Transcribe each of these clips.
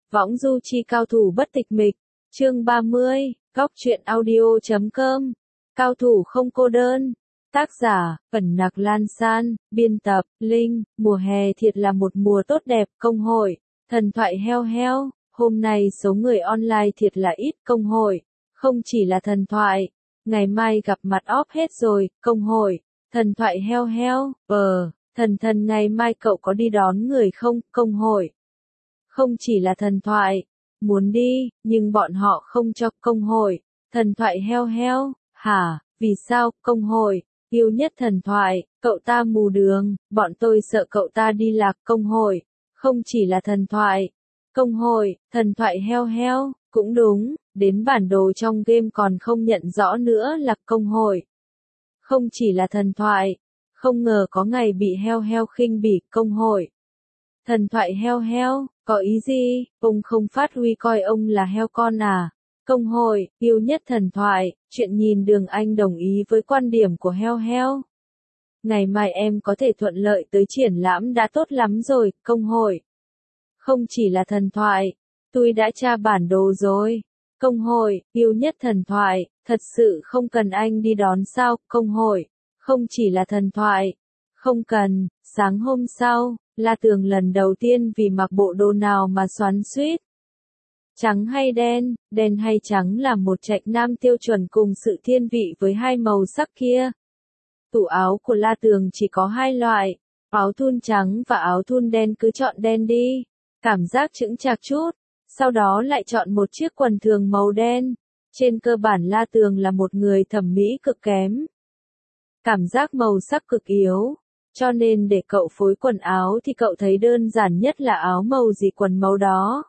Võng du chi cao thủ bất tịch mịch, chương 30, góc truyện audio.com, cao thủ không cô đơn, tác giả, Ẩn Nặc Lan San, biên tập, Linh, mùa hè thiệt là một mùa tốt đẹp, công hội, thần thoại heo heo, hôm nay số người online thiệt là ít, công hội, không chỉ là thần thoại, ngày mai gặp mặt óp hết rồi, công hội, thần thoại heo heo, thần ngày mai cậu có đi đón người không, công hội. Không chỉ là thần thoại, muốn đi, nhưng bọn họ không cho, công hội, thần thoại heo heo, hả, vì sao, công hội, yêu nhất thần thoại, cậu ta mù đường, bọn tôi sợ cậu ta đi lạc, công hội, không chỉ là thần thoại, công hội, thần thoại heo heo, cũng đúng, đến bản đồ trong game còn không nhận rõ nữa là công hội. Không chỉ là thần thoại, không ngờ có ngày bị heo heo khinh bỉ, công hội. Thần thoại heo heo, có ý gì, ông không phát huy coi ông là heo con à? Công hội, yêu nhất thần thoại, chuyện nhìn Đường Anh đồng ý với quan điểm của heo heo. Ngày mai em có thể thuận lợi tới triển lãm đã tốt lắm rồi, công hội. Không chỉ là thần thoại, tôi đã tra bản đồ rồi. Công hội, yêu nhất thần thoại, thật sự không cần anh đi đón sao, công hội. Không chỉ là thần thoại, không cần, sáng hôm sau, La Tường lần đầu tiên vì mặc bộ đồ nào mà xoắn xuýt. Trắng hay đen, đen hay trắng là một trạch nam tiêu chuẩn cùng sự thiên vị với hai màu sắc kia. Tủ áo của La Tường chỉ có hai loại, áo thun trắng và áo thun đen, cứ chọn đen đi, cảm giác chững chạc chút, sau đó lại chọn một chiếc quần thường màu đen. Trên cơ bản La Tường là một người thẩm mỹ cực kém. Cảm giác màu sắc cực yếu. Cho nên để cậu phối quần áo thì cậu thấy đơn giản nhất là áo màu gì quần màu đó.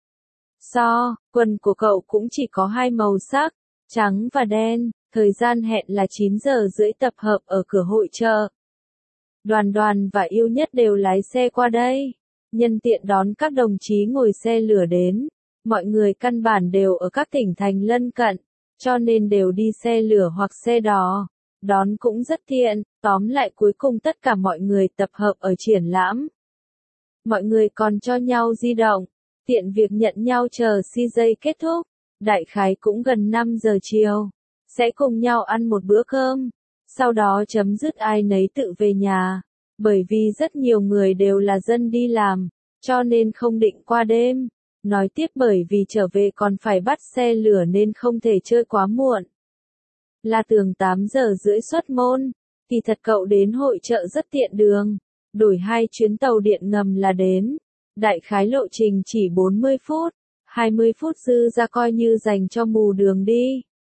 Quần của cậu cũng chỉ có hai màu sắc, trắng và đen, thời gian hẹn là 9 giờ rưỡi tập hợp ở cửa hội chợ. Đoàn và yêu nhất đều lái xe qua đây, nhân tiện đón các đồng chí ngồi xe lửa đến. Mọi người căn bản đều ở các tỉnh thành lân cận, cho nên đều đi xe lửa hoặc xe đò. Đón cũng rất tiện, tóm lại cuối cùng tất cả mọi người tập hợp ở triển lãm. Mọi người còn cho nhau di động, tiện việc nhận nhau chờ CJ kết thúc, đại khái cũng gần 5 giờ chiều. Sẽ cùng nhau ăn một bữa cơm, sau đó chấm dứt ai nấy tự về nhà. Bởi vì rất nhiều người đều là dân đi làm, cho nên không định qua đêm. Nói tiếp bởi vì trở về còn phải bắt xe lửa nên không thể chơi quá muộn. La Tường 8 giờ rưỡi xuất môn, thì thật cậu đến hội chợ rất tiện đường, đổi 2 chuyến tàu điện ngầm là đến. Đại khái lộ trình chỉ 40 phút, 20 phút dư ra coi như dành cho mù đường đi.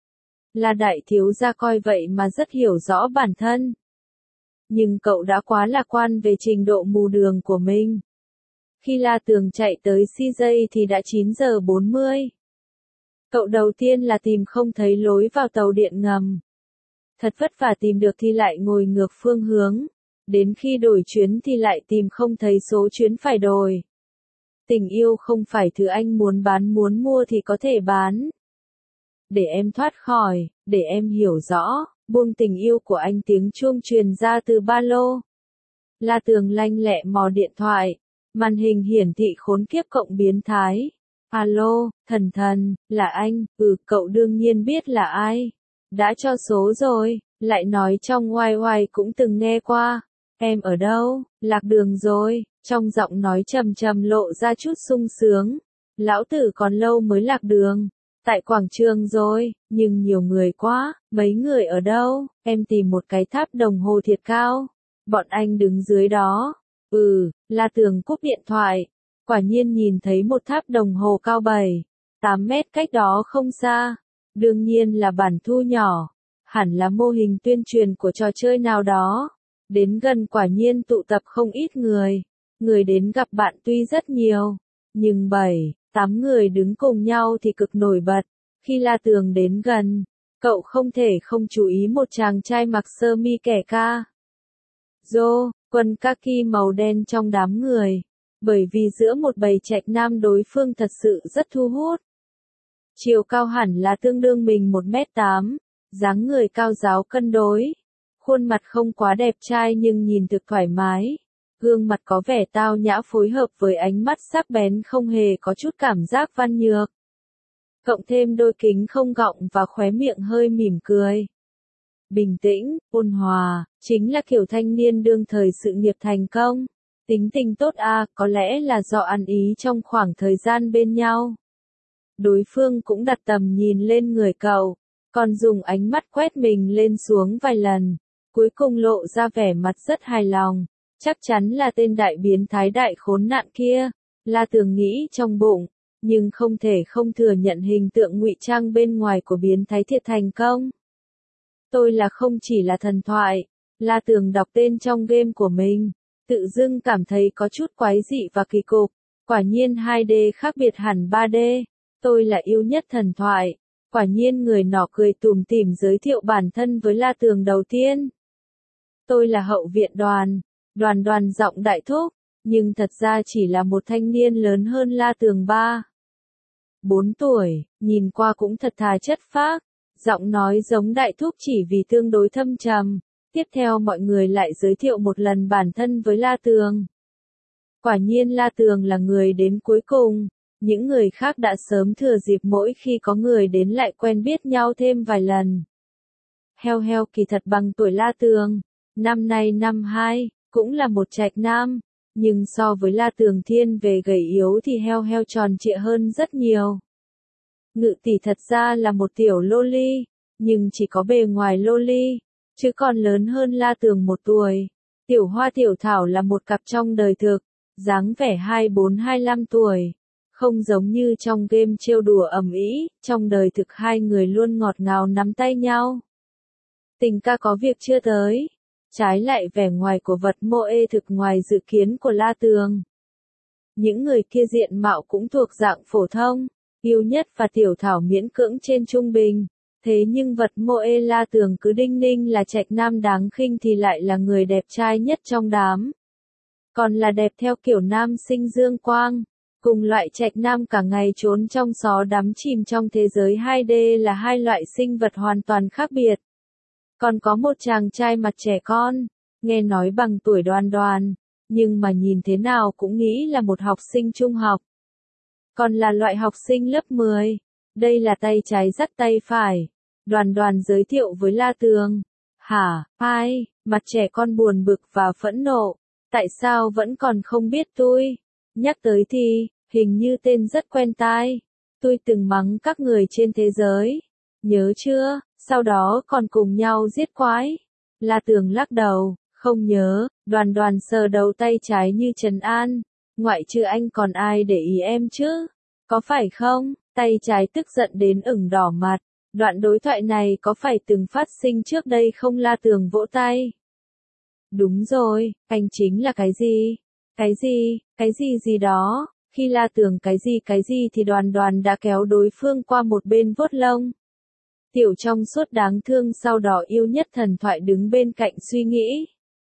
La đại thiếu gia coi vậy mà rất hiểu rõ bản thân. Nhưng cậu đã quá lạc quan về trình độ mù đường của mình. Khi La Tường chạy tới CJ thì đã 9 giờ 40. Cậu đầu tiên là tìm không thấy lối vào tàu điện ngầm. Thật vất vả tìm được thì lại ngồi ngược phương hướng. Đến khi đổi chuyến thì lại tìm không thấy số chuyến phải đổi. Tình yêu không phải thứ anh muốn bán muốn mua thì có thể bán. Để em thoát khỏi, để em hiểu rõ, buông tình yêu của anh, tiếng chuông truyền ra từ ba lô. La Tường lanh lẹ mò điện thoại, màn hình hiển thị khốn kiếp cộng biến thái. Alo, thần, là anh, cậu đương nhiên biết là ai. Đã cho số rồi, lại nói trong YY cũng từng nghe qua. Em ở đâu, lạc đường rồi, trong giọng nói trầm lộ ra chút sung sướng. Lão tử còn lâu mới lạc đường. Tại quảng trường rồi, nhưng nhiều người quá, mấy người ở đâu, em tìm một cái tháp đồng hồ thiệt cao. Bọn anh đứng dưới đó. La Tường cúp điện thoại. Quả nhiên nhìn thấy một tháp đồng hồ cao 7-8 mét cách đó không xa. Đương nhiên là bản thu nhỏ. Hẳn là mô hình tuyên truyền của trò chơi nào đó. Đến gần quả nhiên tụ tập không ít người. Người đến gặp bạn tuy rất nhiều. Nhưng 7-8 người đứng cùng nhau thì cực nổi bật. Khi La Tường đến gần, cậu không thể không chú ý một chàng trai mặc sơ mi kẻ ca. Quần kaki màu đen trong đám người. Bởi vì giữa một bầy trạch nam đối phương thật sự rất thu hút. Chiều cao hẳn là tương đương mình 1m8, dáng người cao ráo cân đối. Khuôn mặt không quá đẹp trai nhưng nhìn thực thoải mái. Gương mặt có vẻ tao nhã phối hợp với ánh mắt sắc bén không hề có chút cảm giác văn nhược. Cộng thêm đôi kính không gọng và khóe miệng hơi mỉm cười. Bình tĩnh, ôn hòa, chính là kiểu thanh niên đương thời sự nghiệp thành công. Tính tình tốt có lẽ là do ăn ý trong khoảng thời gian bên nhau. Đối phương cũng đặt tầm nhìn lên người cậu, còn dùng ánh mắt quét mình lên xuống vài lần, cuối cùng lộ ra vẻ mặt rất hài lòng. Chắc chắn là tên đại biến thái đại khốn nạn kia, La Tường nghĩ trong bụng, nhưng không thể không thừa nhận hình tượng ngụy trang bên ngoài của biến thái thiệt thành công. Tôi là không chỉ là thần thoại, La Tường đọc tên trong game của mình, tự dưng cảm thấy có chút quái dị và kỳ cục, quả nhiên 2D khác biệt hẳn 3D, tôi là yêu nhất thần thoại, quả nhiên người nọ cười tủm tỉm giới thiệu bản thân với La Tường đầu tiên. Tôi là hậu viện Đoàn, Đoàn giọng đại thúc, nhưng thật ra chỉ là một thanh niên lớn hơn La Tường 4 tuổi, nhìn qua cũng thật thà chất phác, giọng nói giống đại thúc chỉ vì tương đối thâm trầm. Tiếp theo mọi người lại giới thiệu một lần bản thân với La Tường. Quả nhiên La Tường là người đến cuối cùng, những người khác đã sớm thừa dịp mỗi khi có người đến lại quen biết nhau thêm vài lần. Heo kỳ thật bằng tuổi La Tường, năm nay năm 2, cũng là một trạch nam, nhưng so với La Tường thiên về gầy yếu thì heo tròn trịa hơn rất nhiều. Ngự tỷ thật ra là một tiểu loli, nhưng chỉ có bề ngoài loli, chứ còn lớn hơn La Tường 1 tuổi. Tiểu Hoa Tiểu Thảo là một cặp trong đời thực, dáng vẻ 24-25 tuổi. Không giống như trong game trêu đùa ầm ĩ, trong đời thực hai người luôn ngọt ngào nắm tay nhau. Tình ca có việc chưa tới. Trái lại vẻ ngoài của vật mô ê thực ngoài dự kiến của La Tường. Những người kia diện mạo cũng thuộc dạng phổ thông, yêu nhất và Tiểu Thảo miễn cưỡng trên trung bình. Thế nhưng vật mô ê La Tường cứ đinh ninh là trạch nam đáng khinh thì lại là người đẹp trai nhất trong đám. Còn là đẹp theo kiểu nam sinh dương quang. Cùng loại trạch nam cả ngày trốn trong xó đắm chìm trong thế giới 2D là hai loại sinh vật hoàn toàn khác biệt. Còn có một chàng trai mặt trẻ con, nghe nói bằng tuổi Đoàn, nhưng mà nhìn thế nào cũng nghĩ là một học sinh trung học. Còn là loại học sinh lớp 10. Đây là tay trái dắt tay phải. Đoàn giới thiệu với La Tường. Hả, ai, mặt trẻ con buồn bực và phẫn nộ. Tại sao vẫn còn không biết tôi? Nhắc tới thì, hình như tên rất quen tai. Tôi từng mắng các người trên thế giới. Nhớ chưa, sau đó còn cùng nhau giết quái. La Tường lắc đầu, không nhớ, đoàn sờ đầu tay trái như trấn an. Ngoại trừ anh còn ai để ý em chứ? Có phải không? Tay trái tức giận đến ửng đỏ mặt. Đoạn đối thoại này có phải từng phát sinh trước đây không? La Tường vỗ tay. Đúng rồi, anh chính là cái gì? Cái gì đó. Khi La Tường cái gì thì đoàn đã kéo đối phương qua một bên vuốt lông. Tiểu trong suốt đáng thương sau đó yêu nhất thần thoại đứng bên cạnh suy nghĩ.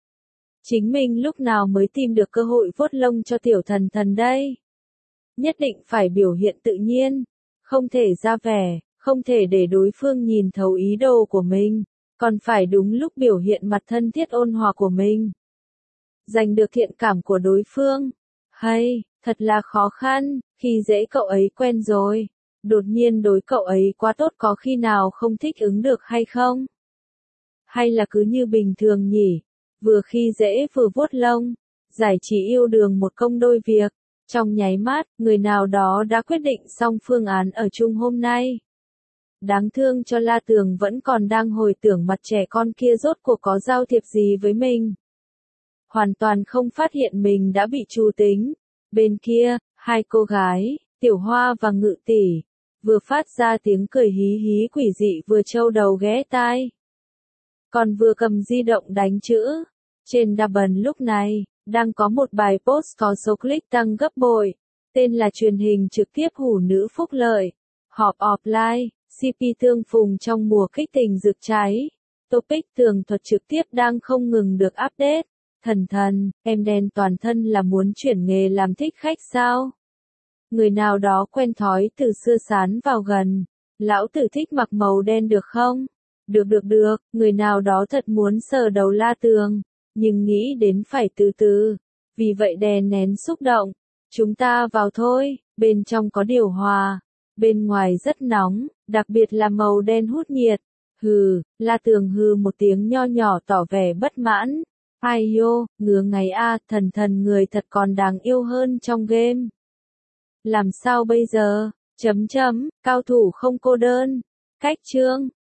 Chính mình lúc nào mới tìm được cơ hội vuốt lông cho tiểu thần đây? Nhất định phải biểu hiện tự nhiên, không thể ra vẻ, không thể để đối phương nhìn thấu ý đồ của mình, còn phải đúng lúc biểu hiện mặt thân thiết ôn hòa của mình. Giành được thiện cảm của đối phương. Hay, thật là khó khăn, khi dễ cậu ấy quen rồi. Đột nhiên đối cậu ấy quá tốt có khi nào không thích ứng được hay không? Hay là cứ như bình thường nhỉ? Vừa khi dễ vừa vuốt lông, giải trí yêu đương một công đôi việc. Trong nháy mắt, người nào đó đã quyết định xong phương án ở chung hôm nay. Đáng thương cho La Tường vẫn còn đang hồi tưởng mặt trẻ con kia rốt cuộc có giao thiệp gì với mình. Hoàn toàn không phát hiện mình đã bị trù tính. Bên kia, hai cô gái, Tiểu Hoa và Ngự tỷ, vừa phát ra tiếng cười hí hí quỷ dị vừa trâu đầu ghé tai. Còn vừa cầm di động đánh chữ. Trên Double lúc này, đang có một bài post có số click tăng gấp bội. Tên là truyền hình trực tiếp hủ nữ phúc lợi. Họp offline, CP tương phùng trong mùa kích tình rực cháy. Topic tường thuật trực tiếp đang không ngừng được update. Thần, em đen toàn thân là muốn chuyển nghề làm thích khách sao? Người nào đó quen thói từ xưa sán vào gần. Lão tử thích mặc màu đen được không? Được, người nào đó thật muốn sờ đầu La Tường. Nhưng nghĩ đến phải từ từ. vì vậy đè nén xúc động. Chúng ta vào thôi, bên trong có điều hòa, bên ngoài rất nóng, đặc biệt là màu đen hút nhiệt. Hừ, La Tường hừ một tiếng nho nhỏ tỏ vẻ bất mãn. Ai yo, ngứa ngày a, thần người thật còn đáng yêu hơn trong game. Làm sao bây giờ? Cao thủ không cô đơn. Cách chương